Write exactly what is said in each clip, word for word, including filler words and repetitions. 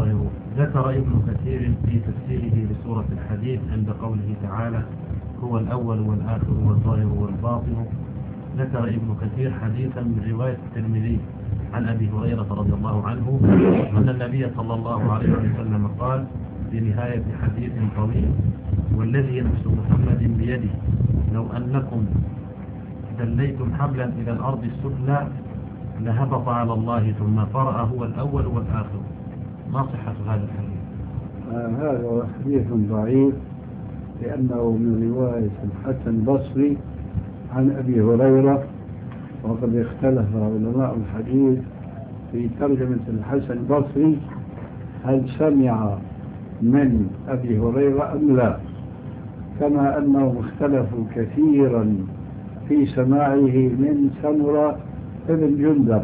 والظاهر. ذكر ابن كثير في تفسيره لسورة الحديد عند قوله تعالى هو الأول والآخر والظاهر والباطن، ذكر ابن كثير حديثا من رواية الترمذي عن أبي هريرة رضي الله عنه أن النبي صلى الله عليه وسلم قال في نهاية حديث طويل: والذي نفس محمد بيده لو أنكم دليتم حبلا إلى الأرض السفلى لهبط على الله ثم قرأ هو الأول والآخر. ما صحة هذا الحديث؟ آه هذا حديث ضعيف لأنه من رواية الحسن البصري عن أبي هريرة، وقد اختلف علماء الحديث في ترجمة الحسن البصري هل سمع من أبي هريرة أم لا، كما أنهم اختلفوا كثيرا في سماعه من سمرة ابن جندب.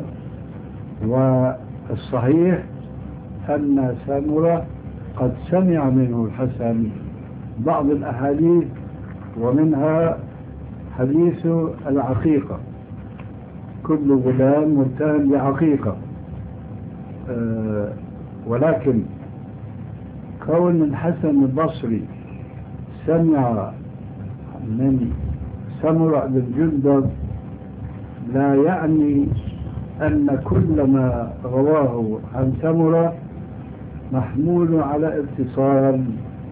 والصحيح أن سمرة قد سمع منه الحسن بعض الأحاديث، ومنها حديث العقيقة: كل غلام متهم بعقيقة. أه ولكن كون الحسن البصري سمع من سمرة بن جندب لا يعني أن كل ما رواه عن سمرة محمول على اتصال،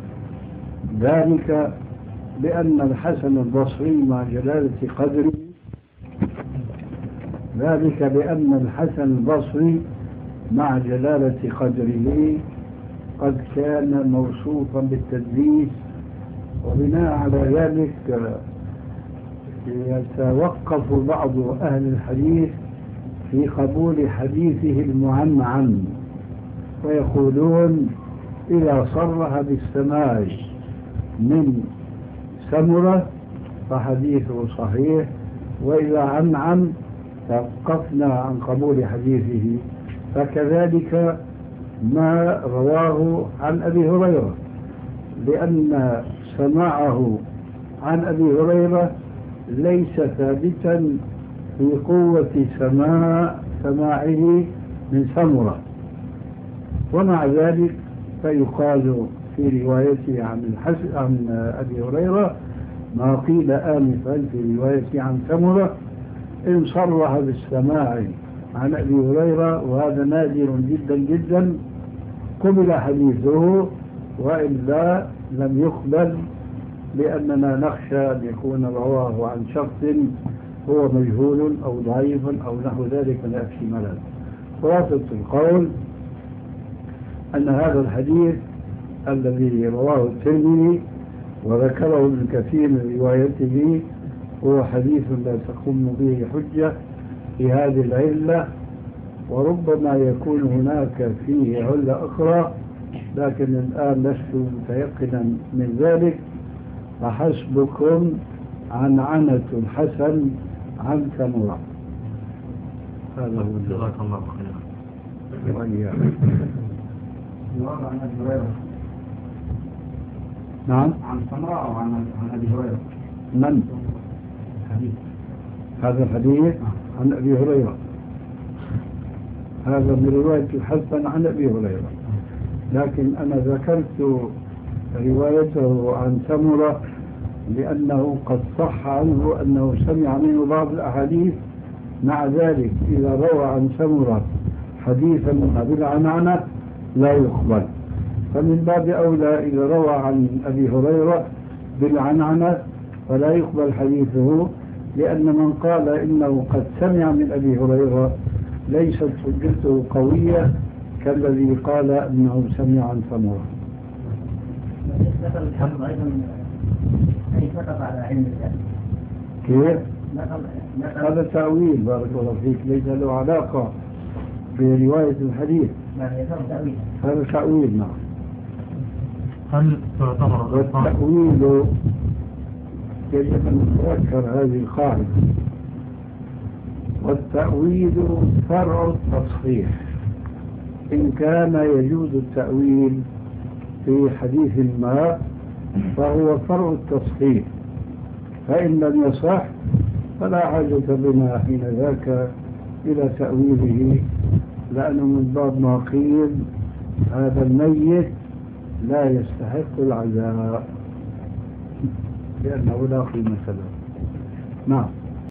ذلك بأن الحسن البصري مع جلالة قدره ذلك بأن الحسن البصري مع جلالة قدره قد كان موصوفا بالتدليس، وبناء على ذلك يتوقف بعض أهل الحديث في قبول حديثه المعنعن، ويقولون إذا صرح بالسماع من سمرة فحديثه صحيح، وإذا عنعن توقفنا عن قبول حديثه. فكذلك ما رواه عن أبي هريرة، لأن سماعه عن أبي هريرة ليس ثابتا في قوة سماع سماعه من سمرة، ومع ذلك فيقال في روايته عن الحسن عن أبي هريرة ما قيل آنفا في روايته عن سمرة إن صرح بالسماع عن أبي هريرة، وهذا نادر جدا جدا، قبل حديثه، وإلا لم يقبل، لأننا نخشى أن يكون رواه عن شخص هو مجهول أو ضعيف أو نحو ذلك من الاحتمالات. خلاصة القول أن هذا الحديث الذي رواه الترمذي وذكره ابن كثير من روايته هو حديث لا تقوم به حجة في هذه العلة، وربما يكون هناك فيه علة أخرى، لكن الآن لست متيقنا من ذلك، فحسبكم عنعنة الحسن عن سمرة. هذا هو. جزاك الله خيرا. وإياك. عن أبي هريرة. نعم. عن سمرة أو عن عن أبي هريرة؟ من؟ حديث. هذا الحديث عن أبي هريرة، هذا من رواية الحسن عن أبي هريرة، لكن أنا ذكرت روايته عن سمرة لأنه قد صح عنه أنه سمع منه بعض الأحاديث. مع ذلك إذا روى عن سمرة حديثا بالعنعنة لا يقبل، فمن باب أولى إذا روى عن أبي هريرة بالعنعنة فلا يقبل حديثه، لأن من قال إنه قد سمع من أبي هريرة ليست حجته قوية كالذي قال إنه سمع عن سمرة. نقل الحمد أيضا أي سقط على علم الله. كيف؟ نقل نقل هذا تأويل بارك الله فيك، ليس له علاقة برواية الحديث. يعني يفهم تأويل. هذا تأويل. نعم. هل تعتبر والتأويل يجب أن نتذكر هذه القاعدة: والتأويل فرع التصحيح. إن كان يجوز التأويل في حديث ما فهو فرع التصحيح، فإن لم يصح فلا حاجة بنا حين ذاك إلى تأويله، لأنه من باب ما قيل هذا الميت لا يستحق العزاء لأنه لا قيمة له. نعم.